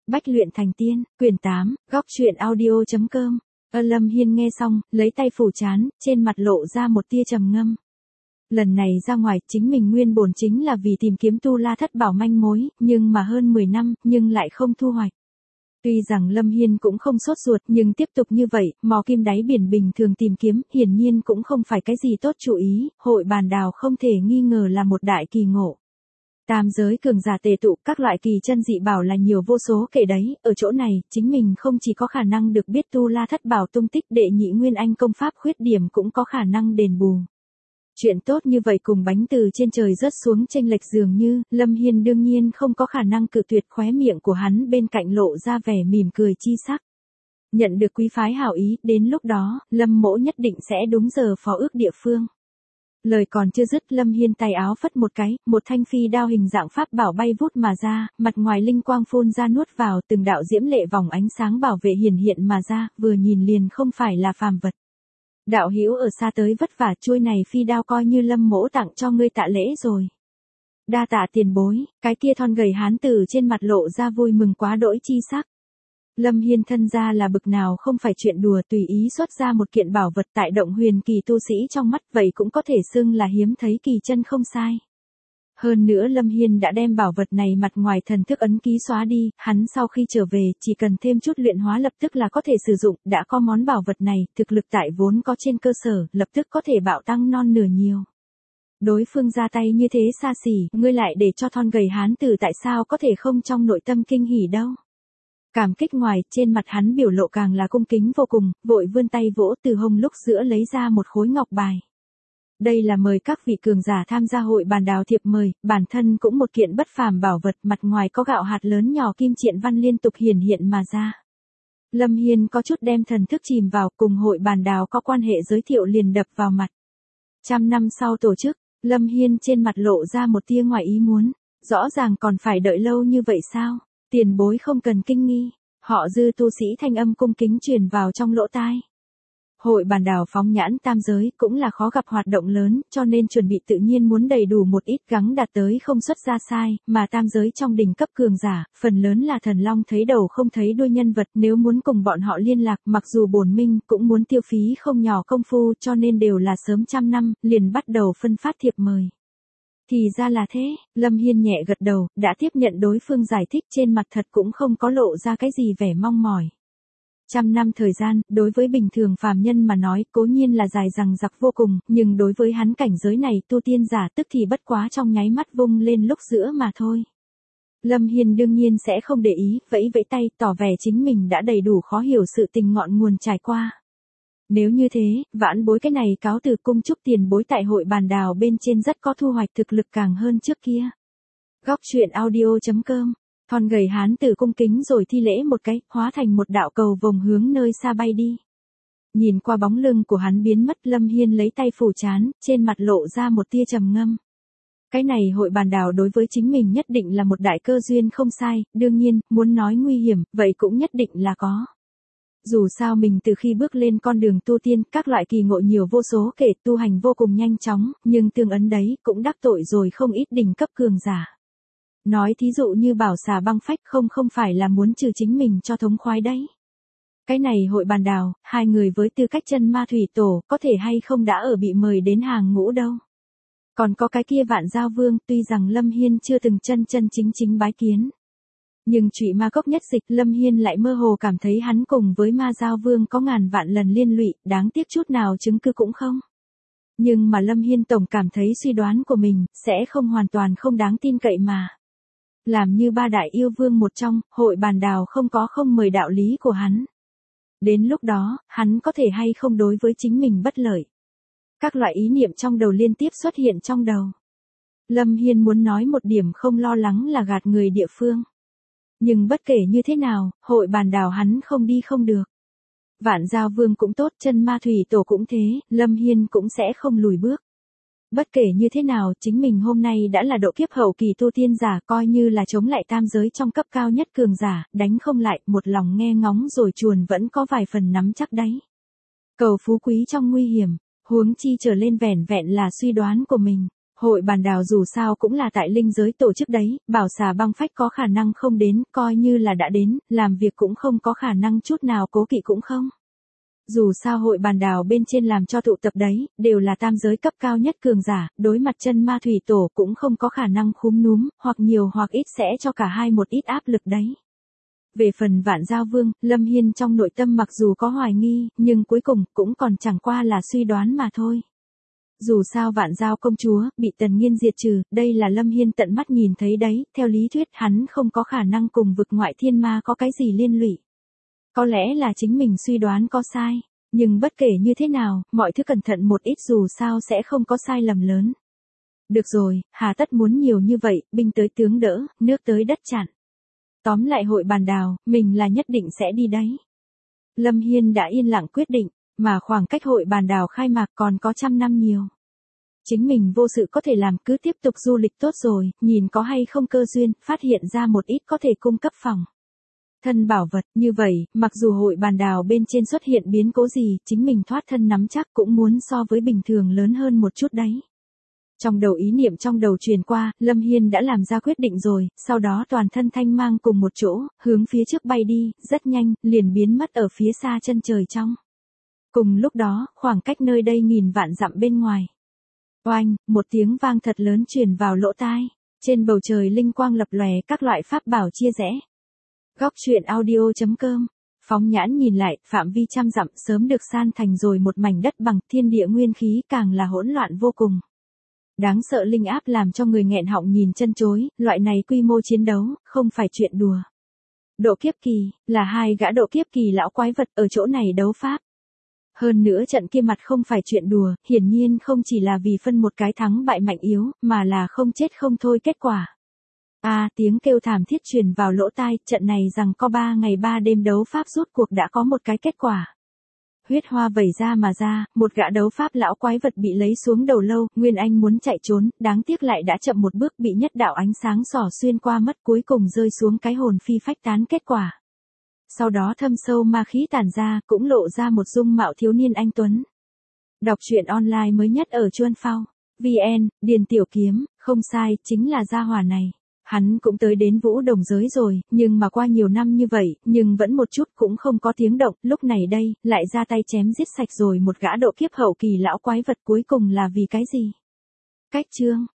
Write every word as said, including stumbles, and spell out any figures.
Bách luyện thành tiên, quyển tám, góc truyện audio.com. Ơ Lâm Hiên nghe xong, lấy tay phủ trán, trên mặt lộ ra một tia trầm ngâm. Lần này ra ngoài, chính mình nguyên bổn chính là vì tìm kiếm Tu La Thất Bảo manh mối, nhưng mà hơn mười năm, nhưng lại không thu hoạch. Tuy rằng Lâm Hiên cũng không sốt ruột, nhưng tiếp tục như vậy, mò kim đáy biển bình thường tìm kiếm, hiển nhiên cũng không phải cái gì tốt chủ ý, hội bàn đào không thể nghi ngờ là một đại kỳ ngộ. Tam giới cường giả tề tụ, các loại kỳ chân dị bảo là nhiều vô số kể đấy, ở chỗ này, chính mình không chỉ có khả năng được biết Tu La Thất Bảo tung tích, đệ nhị nguyên anh công pháp khuyết điểm cũng có khả năng đền bù. Chuyện tốt như vậy cùng bánh từ trên trời rớt xuống chênh lệch dường như, Lâm Hiên đương nhiên không có khả năng cự tuyệt, khóe miệng của hắn bên cạnh lộ ra vẻ mỉm cười chi sắc. Nhận được quý phái hảo ý, đến lúc đó, Lâm mỗ nhất định sẽ đúng giờ phó ước địa phương. Lời còn chưa dứt, Lâm Hiên tay áo phất một cái, một thanh phi đao hình dạng pháp bảo bay vút mà ra, mặt ngoài linh quang phun ra nuốt vào, từng đạo diễm lệ vòng ánh sáng bảo vệ hiển hiện mà ra, vừa nhìn liền không phải là phàm vật. Đạo hữu ở xa tới vất vả, chuôi này phi đao coi như Lâm mỗ tặng cho ngươi tạ lễ rồi. Đa tạ tiền bối, cái kia thon gầy hán tử trên mặt lộ ra vui mừng quá đỗi chi sắc. Lâm Hiên thân ra là bực nào không phải chuyện đùa, tùy ý xuất ra một kiện bảo vật tại động huyền kỳ tu sĩ trong mắt, vậy cũng có thể xưng là hiếm thấy kỳ chân không sai. Hơn nữa Lâm Hiên đã đem bảo vật này mặt ngoài thần thức ấn ký xóa đi, hắn sau khi trở về chỉ cần thêm chút luyện hóa lập tức là có thể sử dụng, đã có món bảo vật này, thực lực tại vốn có trên cơ sở, lập tức có thể bạo tăng non nửa nhiều. Đối phương ra tay như thế xa xỉ, ngươi lại để cho thon gầy hán tử tại sao có thể không trong nội tâm kinh hỉ đâu. Cảm kích ngoài, trên mặt hắn biểu lộ càng là cung kính vô cùng, vội vươn tay vỗ từ hông lúc giữa lấy ra một khối ngọc bài. Đây là mời các vị cường giả tham gia hội bàn đào thiệp mời, bản thân cũng một kiện bất phàm bảo vật, mặt ngoài có gạo hạt lớn nhỏ kim triện văn liên tục hiển hiện mà ra. Lâm Hiên có chút đem thần thức chìm vào, cùng hội bàn đào có quan hệ giới thiệu liền đập vào mặt. Trăm năm sau tổ chức, Lâm Hiên trên mặt lộ ra một tia ngoài ý muốn, rõ ràng còn phải đợi lâu như vậy sao? Tiền bối không cần kinh nghi, họ Dư tu sĩ thanh âm cung kính truyền vào trong lỗ tai. Hội bàn đào phóng nhãn tam giới cũng là khó gặp hoạt động lớn, cho nên chuẩn bị tự nhiên muốn đầy đủ một ít, gắng đạt tới không xuất ra sai, mà tam giới trong đỉnh cấp cường giả, phần lớn là thần long thấy đầu không thấy đuôi nhân vật, nếu muốn cùng bọn họ liên lạc, mặc dù bổn minh cũng muốn tiêu phí không nhỏ công phu, cho nên đều là sớm trăm năm, liền bắt đầu phân phát thiệp mời. Thì ra là thế, Lâm Hiên nhẹ gật đầu, đã tiếp nhận đối phương giải thích, trên mặt thật cũng không có lộ ra cái gì vẻ mong mỏi. Trăm năm thời gian, đối với bình thường phàm nhân mà nói, cố nhiên là dài dằng dặc vô cùng, nhưng đối với hắn cảnh giới này, tu tiên giả tức thì bất quá trong nháy mắt vung lên lúc giữa mà thôi. Lâm Hiên đương nhiên sẽ không để ý, vẫy vẫy tay, tỏ vẻ chính mình đã đầy đủ khó hiểu sự tình ngọn nguồn trải qua. Nếu như thế, vãn bối cái này cáo từ, cung chúc tiền bối tại hội bàn đào bên trên rất có thu hoạch, thực lực càng hơn trước kia. Góc truyện audio.com. Thon gầy hán tử cung kính rồi thi lễ một cái, hóa thành một đạo cầu vồng hướng nơi xa bay đi. Nhìn qua bóng lưng của hắn biến mất, Lâm Hiên lấy tay phủ trán, trên mặt lộ ra một tia trầm ngâm. Cái này hội bàn đào đối với chính mình nhất định là một đại cơ duyên không sai, đương nhiên, muốn nói nguy hiểm, vậy cũng nhất định là có. Dù sao mình từ khi bước lên con đường tu tiên, các loại kỳ ngộ nhiều vô số kể, tu hành vô cùng nhanh chóng, nhưng tương ấn đấy cũng đắc tội rồi không ít đỉnh cấp cường giả. Nói thí dụ như bảo xà băng phách, không không phải là muốn trừ chính mình cho thống khoái đấy. Cái này hội bàn đào, hai người với tư cách chân ma thủy tổ, có thể hay không đã ở bị mời đến hàng ngũ đâu. Còn có cái kia Vạn Giao Vương, tuy rằng Lâm Hiên chưa từng chân chân chính chính bái kiến. Nhưng Trụy Ma Cốc nhất dịch, Lâm Hiên lại mơ hồ cảm thấy hắn cùng với Ma Giao Vương có ngàn vạn lần liên lụy, đáng tiếc chút nào chứng cứ cũng không. Nhưng mà Lâm Hiên tổng cảm thấy suy đoán của mình, sẽ không hoàn toàn không đáng tin cậy mà. Làm như ba đại yêu vương một trong, hội bàn đào không có không mời đạo lý của hắn. Đến lúc đó, hắn có thể hay không đối với chính mình bất lợi. Các loại ý niệm trong đầu liên tiếp xuất hiện trong đầu. Lâm Hiên muốn nói một điểm không lo lắng là gạt người địa phương. Nhưng bất kể như thế nào, hội bàn đào hắn không đi không được. Vạn Giao Vương cũng tốt, chân ma thủy tổ cũng thế, Lâm Hiên cũng sẽ không lùi bước. Bất kể như thế nào, chính mình hôm nay đã là độ kiếp hậu kỳ tu tiên giả, coi như là chống lại tam giới trong cấp cao nhất cường giả, đánh không lại, một lòng nghe ngóng rồi chuồn vẫn có vài phần nắm chắc đấy. Cầu phú quý trong nguy hiểm, huống chi trở lên vẻn vẹn là suy đoán của mình. Hội bàn đào dù sao cũng là tại linh giới tổ chức đấy, bảo xà băng phách có khả năng không đến, coi như là đã đến, làm việc cũng không có khả năng chút nào cố kỵ cũng không. Dù sao hội bàn đào bên trên làm cho tụ tập đấy, đều là tam giới cấp cao nhất cường giả, đối mặt chân ma thủy tổ cũng không có khả năng khúm núm, hoặc nhiều hoặc ít sẽ cho cả hai một ít áp lực đấy. Về phần Vạn Giao Vương, Lâm Hiên trong nội tâm mặc dù có hoài nghi, nhưng cuối cùng cũng còn chẳng qua là suy đoán mà thôi. Dù sao Vạn Giao công chúa, bị Tần Nghiên diệt trừ, đây là Lâm Hiên tận mắt nhìn thấy đấy, theo lý thuyết hắn không có khả năng cùng vực ngoại thiên ma có cái gì liên lụy. Có lẽ là chính mình suy đoán có sai, nhưng bất kể như thế nào, mọi thứ cẩn thận một ít dù sao sẽ không có sai lầm lớn. Được rồi, hà tất muốn nhiều như vậy, binh tới tướng đỡ, nước tới đất chặn. Tóm lại hội bàn đào, mình là nhất định sẽ đi đấy. Lâm Hiên đã yên lặng quyết định, mà khoảng cách hội bàn đào khai mạc còn có trăm năm nhiều. Chính mình vô sự có thể làm cứ tiếp tục du lịch tốt rồi, nhìn có hay không cơ duyên, phát hiện ra một ít có thể cung cấp phòng thân bảo vật, như vậy, mặc dù hội bàn đào bên trên xuất hiện biến cố gì, chính mình thoát thân nắm chắc cũng muốn so với bình thường lớn hơn một chút đấy. Trong đầu ý niệm trong đầu truyền qua, Lâm Hiên đã làm ra quyết định rồi, sau đó toàn thân thanh mang cùng một chỗ, hướng phía trước bay đi, rất nhanh, liền biến mất ở phía xa chân trời trong. Cùng lúc đó, khoảng cách nơi đây nghìn vạn dặm bên ngoài. Oanh, một tiếng vang thật lớn truyền vào lỗ tai, trên bầu trời linh quang lập lòe các loại pháp bảo chia rẽ. Góc truyện audio chấm com, phóng nhãn nhìn lại, phạm vi trăm dặm sớm được san thành rồi một mảnh đất bằng, thiên địa nguyên khí càng là hỗn loạn vô cùng. Đáng sợ linh áp làm cho người nghẹn họng nhìn chân chối, loại này quy mô chiến đấu, không phải chuyện đùa. Độ kiếp kỳ, là hai gã độ kiếp kỳ lão quái vật ở chỗ này đấu pháp. Hơn nữa trận kia mặt không phải chuyện đùa, hiển nhiên không chỉ là vì phân một cái thắng bại mạnh yếu, mà là không chết không thôi kết quả. A à, tiếng kêu thảm thiết truyền vào lỗ tai, trận này rằng có ba ngày ba đêm đấu pháp rốt cuộc đã có một cái kết quả. Huyết hoa vẩy ra mà ra, một gã đấu pháp lão quái vật bị lấy xuống đầu lâu, Nguyên Anh muốn chạy trốn, đáng tiếc lại đã chậm một bước bị nhất đạo ánh sáng xỏ xuyên qua mất cuối cùng rơi xuống cái hồn phi phách tán kết quả. Sau đó thâm sâu ma khí tản ra, cũng lộ ra một dung mạo thiếu niên anh tuấn. Đọc truyện online mới nhất ở Chuan Phao, vê en, Điền Tiểu Kiếm, không sai, chính là gia hỏa này. Hắn cũng tới đến Vũ Đồng giới rồi, nhưng mà qua nhiều năm như vậy, nhưng vẫn một chút cũng không có tiếng động, lúc này đây, lại ra tay chém giết sạch rồi một gã độ kiếp hậu kỳ lão quái vật cuối cùng là vì cái gì? Cách chương,